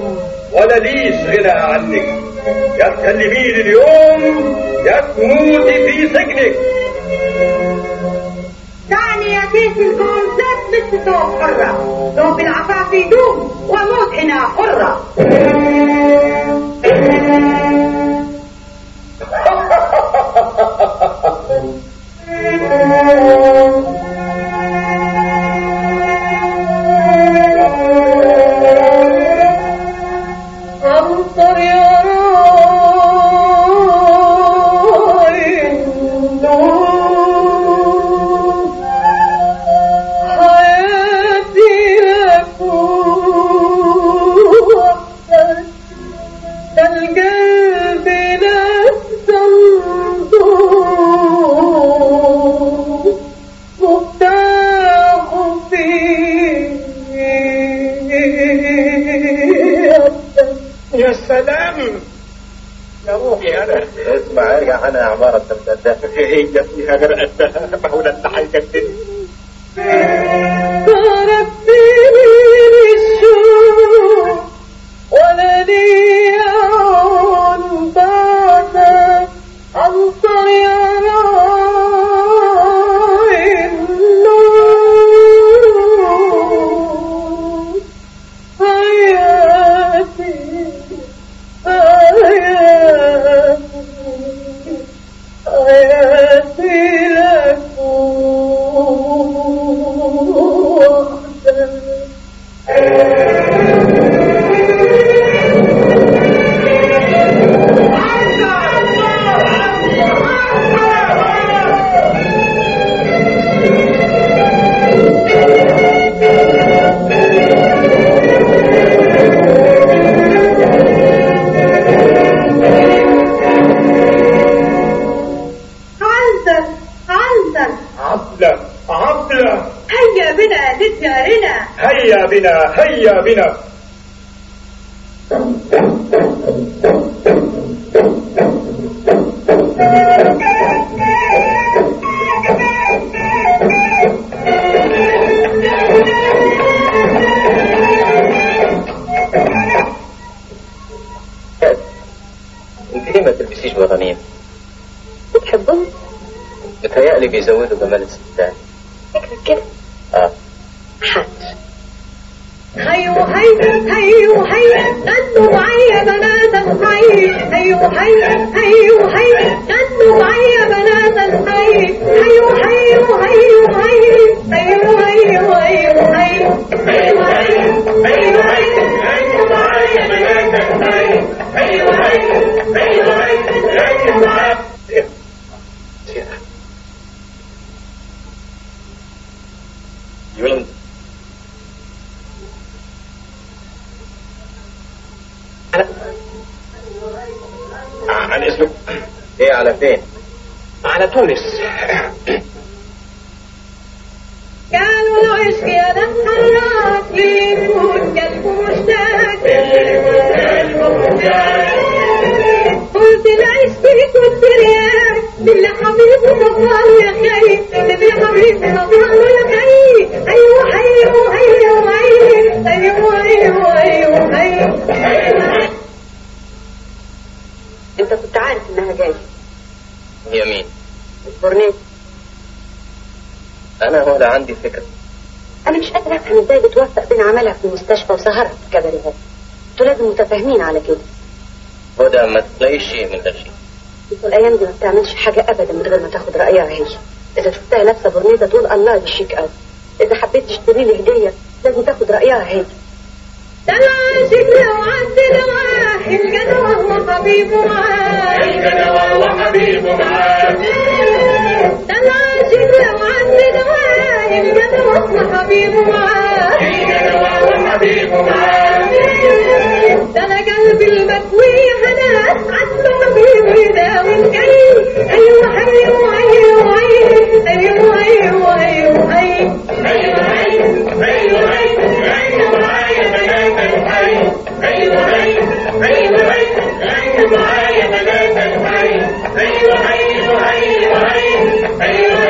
ولا ليش غنى عنك، يا تكلمين اليوم يا تموتي في سجنك. دعني يا سيف الجوزات مثل ثوب حرة، ثوب العفاف يدوم وموت هنا حرة. أمطر يا راعي النور، حياتي لك وحدك، ده القلب لسه مضوء مفتاح فيه. يا سلام يا روحي. انا اسمع ارجع انا عمارة تمتدها هي فيها غرقتها بقول انت هيجدني. تركتني للشوق ولا لي عن بعدك، أمطر يا راعي النور، حياتي حياتي لك وحدك. عبلة هيا بنا لديارنا، هيا بنا هيا بنا. انت ليه ما تلبسيش بطانية؟ بتحبهم؟ متهيألي بيزودوا جمال الستات. فكرك كده؟ حاضر. هيو هي هيو هي غنوا معايا بنات الحي، هيو هي هيو هي غنوا معايا بنات الحي، هيو هيو هيو هي هيو هيو هيو هي هيو هي هيو هي غنوا معايا بنات الحي، هيو هي هيو هي غنوا معايا. يولند عن اسمك ايه؟ على فين؟ على تونس. قالوا له عشق يا ده حراك ليكون قلبه مشتاق، قلت العشق يكون برياك بالله حبيبي نطاله يا خي، بالله حبيبي نطاله يا خي، ايوه ايوه ايوه ايوه ايوه ايوه ايوه ايوه. انت كنت عارف انها جايه؟ هي مين؟ البورنيت. انا ولا عندي فكرة. انا مش قادره افهم ازاي بتوفق بين عملها في المستشفى وسهرها في الكباريهات. انتوا لازم متفاهمين على كده. هدى ما تلاقيش شيء من ده شيء. انتوا الايام دي ما بتعملش حاجه ابدا من غير ما تاخد رايها هي. اذا شفتها لابسه برنيطه تقول الله دي شيك قوي، اذا حبيت تشتري لي هديه لازم تاخد رايها هي. ده العاشق لو عدى نواه الجنى والله حبيبه معاه، الجنى والله حبيبه معاه. ده العاشق لو عدى نواه الجنى والله حبيبه معاه، الجنى والله حبيبه معاه. ده انا قلبي المكوي هناك عنده حبيبه يداوي الجاي، ايوه ايوه ايوه ايوه ايوه ايوه ايوه ايوه ايوه ايوه ايوه معايا بنات الحي، ايوه ايوه ايوه معايا بنات الحي، ايوه ايوه ايوه ايوه